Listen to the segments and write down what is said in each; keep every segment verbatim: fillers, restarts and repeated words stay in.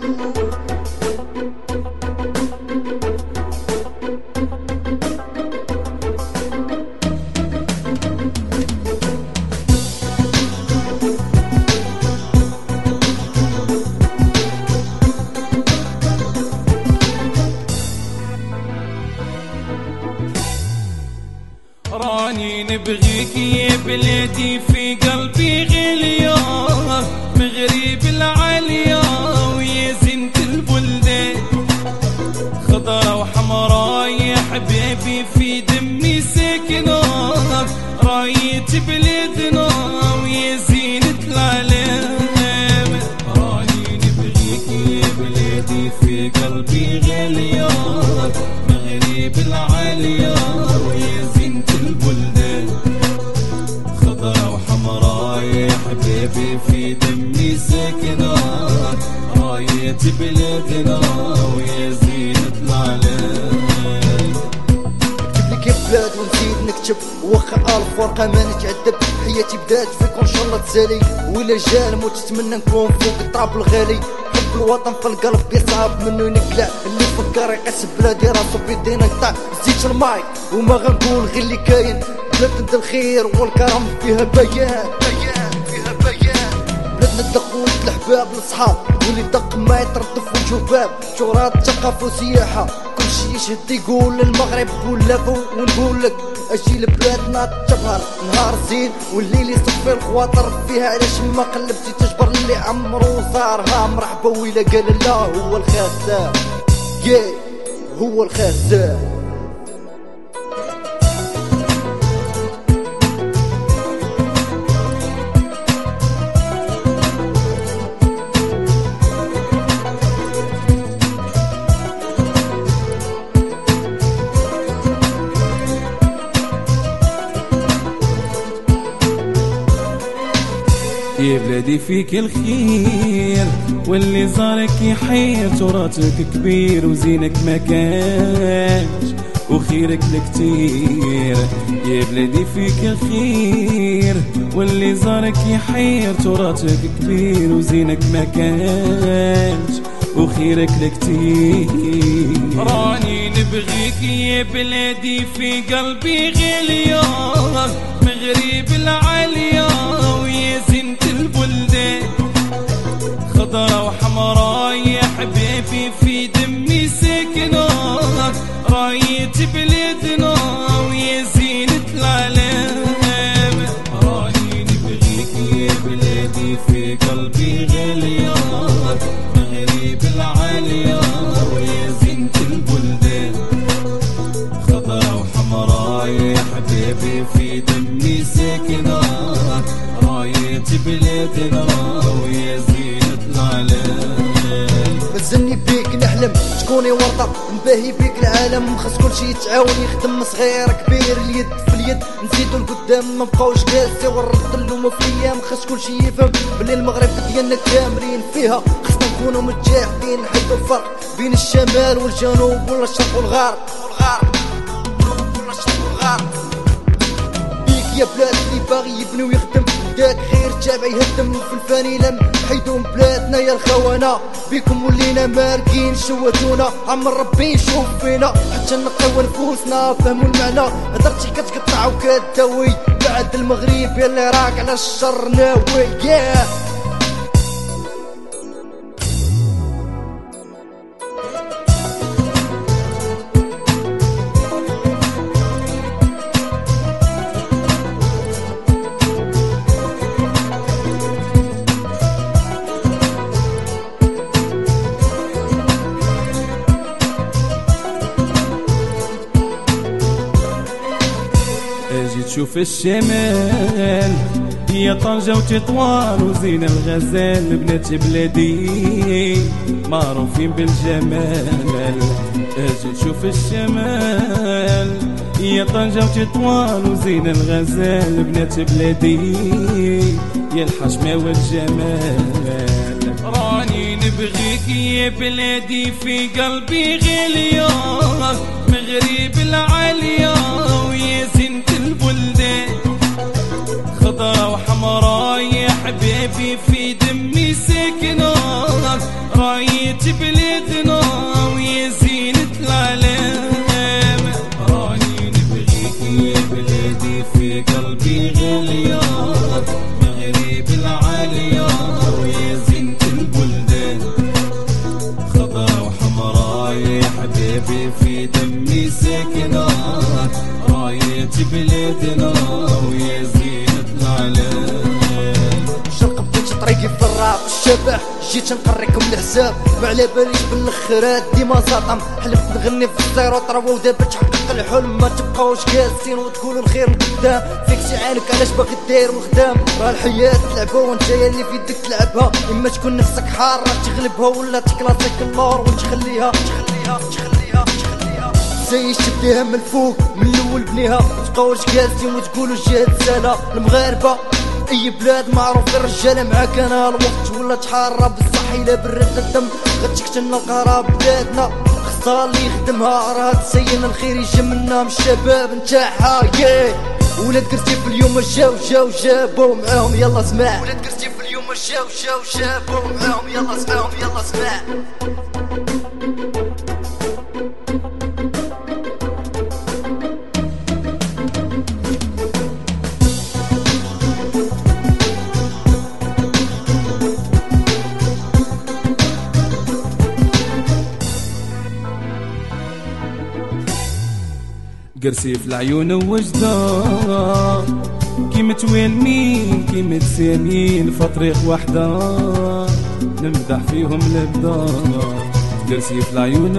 راني نبغيك يا بلادي في قلبي غالية، مغرب العالية ويا زينة البلدان، خضرا وحمرا يا حبيبي في دمي ساكنة، راية بلادنا ويا زينة العالم. راني نبغيك يا بلادي في قلبي غالية، مغرب العالية ويا زينة البلدان، خضرا وحمرا يا حبيبي في دمي ساكنة، راية بلادنا ويا زينة العالم. نكتب لك يا بلاد ونزيد نكتب، واخا الف ورقة ما نتعذب، حياتي بدات فيك وان شاء الله تسالي، ولا جا الموت نتمنى نكون فوق التراب الغالي. حب الوطن في القلب يصعب منه ينقلع، اللي فكر يقيس بلادي راسو بيدينا يقطع. زيت المايك وما غنقول غير اللي كاين، بلادنا الخير والكرم فيها بيان بيان فيها بيان. بلادنا الدقوت الحباب الصحاب، واللي دق ما يتردف وجهه باب. تراث ثقافة وسياحة كلشي يشهد يقول المغرب ولا فوق. ونقول لك اجي لبلادنا تجبهر نهار زين، والليل يصفي الخواطر فيها. علاش ما قلبتي تجبر اللي عمرو صارها مرحبا ويلا قال لا هو الخاسر يا هو الخاسر. يا بلادي فيك الخير واللي زارك يحير، تراثك كبير وزينك ما كانش وخيرك لكتير. يا بلادي فيك الخير واللي زارك يحير، تراثك كبير وزينك ما كانش وخيرك لكتير. راني نبغيك يا بلادي في قلبي غالية، مغرب العالية ويا زينة البلدان، خضرا وحمرا يا حبيبي في دمي ساكنة، راية بلادنا ويا زينة العالم. راني نبغيك يا بلادي في قلبي غالية، مغرب العالية ويا زينة البلدان، خضرا وحمرا يا حبيبي في دمي ساكنة، راية بلادنا ويا زينة العالم. مازلني بيك نحلم تكوني ورطة، نباهي بيك العالم. خاص كلشي يتعاون يخدم، صغير كبير اليد في اليد، نزيدو لقدام ما بقاوش قاسي ونرد اللومة في الايام. خاص كلشي يفهم بلي المغرب ديالنا كاملين فيها، خاصنا نكونو متجاهدين نحيدو الفرق بين الشمال والجنوب ولا الشرق والغرب والغرب ولا الشرق والغرب. بيك يا بلاد اللي باغي يبني ويخدم، داك خير تابع يهدم في الفانيلة. حيدو بلادنا يا الخونة، بيكم ولينا ماركين شوتونا. عمر ربي يشوف فينا حتى نقيو نفوسنا فهموا المعنى. هدرتي كتقطع وكتداوي بعد المغرب يلي راك على الشر ناوي yeah. اجي تشوف الشمال هي طنجة وتطوان وزين الغزال، بنات بلادي معروفين بالجمال. اجي تشوف الشمال هي طنجة وتطوان وزين الغزال، بنات بلادي يا الحشمة والجمال. راني نبغيك يا بلادي في قلبي غالية، مغرب العالية ويا زينة البلدان، خضرا وحمرا يا حبيبي في دمي ساكنة، راية بلادنا ويا زينة العالم. شرق بديت طريقي في الراب الشبح، جيت نقريكم الحساب ما على باليش بالاخرات ديما زاطم. حلفت نغني في الزيرو طروا ودابا تحقق الحلم، ما تبقاوش جالسين وتقولوا الخير قدام. فيك عينك علاش باغي داير وخدام، راه الحياة لعبة وانت هي اللي في يدك تلعبها. اما تكون نفسك حارة تغلبها ولا تكلاسيك اللور وتخليها تخليها تخليها تخليها زي تبديها من الفوق من الاول بنيها. متبقاوش جالسين وتقولوا الجهة سهلة. المغاربة اي بلاد معروف الرجاله معاك انا الوقت ولا تحارى بصح الا برد الدم غتقتلنا القراب بلادنا. خصها اللي يخدمها راه تسين الخير يجي منا من الشباب نتاعها. ياه ولاد كرتيف اليوم جاو جاو جابو معاهم يلا سمع. ولاد كرتيف اليوم جاو جاو جابو معاهم يلا سمعهم يلا سمع. قرسي في العيون وجدان كيما توالمين كيما تسامين في طريق وحدة نمدح فيهم الابدان. قرسي في العيون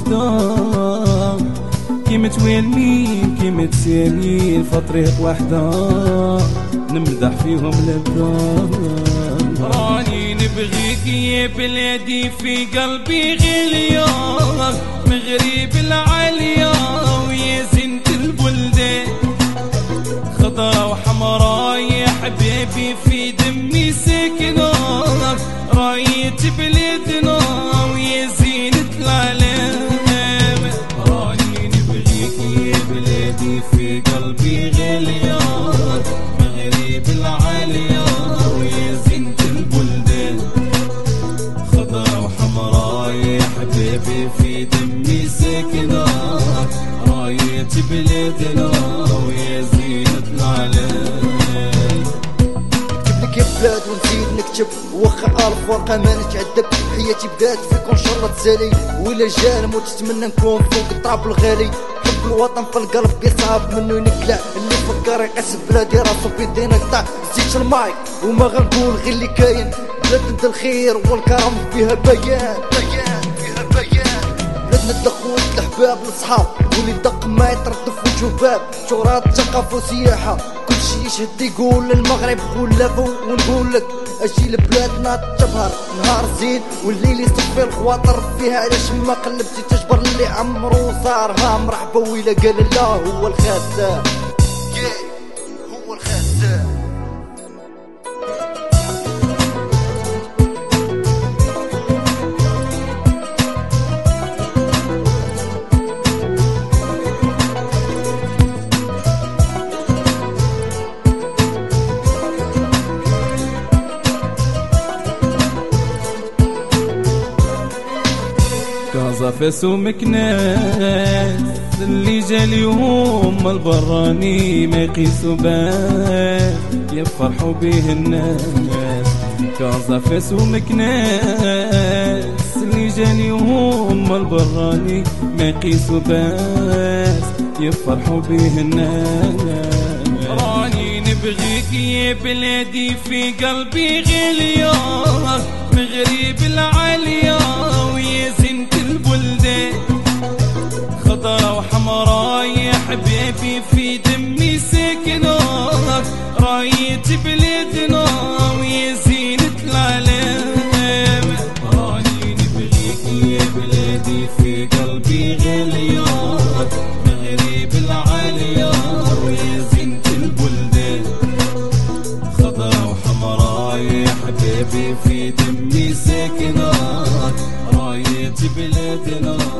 وجدان كيما توالمين كيما تسامين في طريق وحدة نمدح فيهم الابدان. راني نبغيك يا بلادي في قلبي غالية مغرب العالية ويا زينة البلدان. خضرا وحمرا يا حبيبي في دمي ساكنة راية بلادنا ويا زينة العالم. راني نبغيك يا بلادي في قلبي غالية مغرب العالية ويا زينة البلدان. خضرا وحمرا يا حبيبي في دمي ساكنة راية بلادنا ويا زينة العالم. نكتب لك يا بلاد ونزيد نكتب واخا الف ورقة ما نتعذب. حياتي بدات فيك وان شاء الله تسالي ولا جا الموت نتمنى نكون فوق التراب الغالي. حب الوطن في القلب بيصعب منه ينقلع اللي فكر يقيس بلادي راسو بيدين يقطع. زيت المايك وما غنقول غير اللي كاين. بلاد الخير والكرم فيها بيان بيان فيها بيان. بلادنا تدخل الحباب للصحاب واللي دق ما يتردف وجه باب. تراث ثقافة وسياحة كلشي يشهد يقول المغرب ولا فوق. ونقول لك اجي لبلادنا تبهر نهار زين والليل يصفي الخواطر فيها. علاش ما قلبتي تجبر اللي عمرو صار ها مرحبا ويلا قال لا هو الخاسر. هو الخاسر. كازا فاس ومكناس اللي جا اليوم البراني ما يقيسوا باه يفرحوا به الناس. كازا فاس ومكناس اللي جا اليوم البراني ما يقيسوا باه يفرحوا به الناس. راني نبغيك يا بلادي في قلبي غالية مغرب العالية ويا زينة البلدان. خضرا وحمرا يا حبيبي في دمي ساكنة راية بلادنا ويا زينة العالم. راني نبغيك يا بلادي في قلبي غالية مغرب العالية ويا زينة البلدان. خضرا وحمرا يا حبيبي في دمي ساكنة راية بلادنا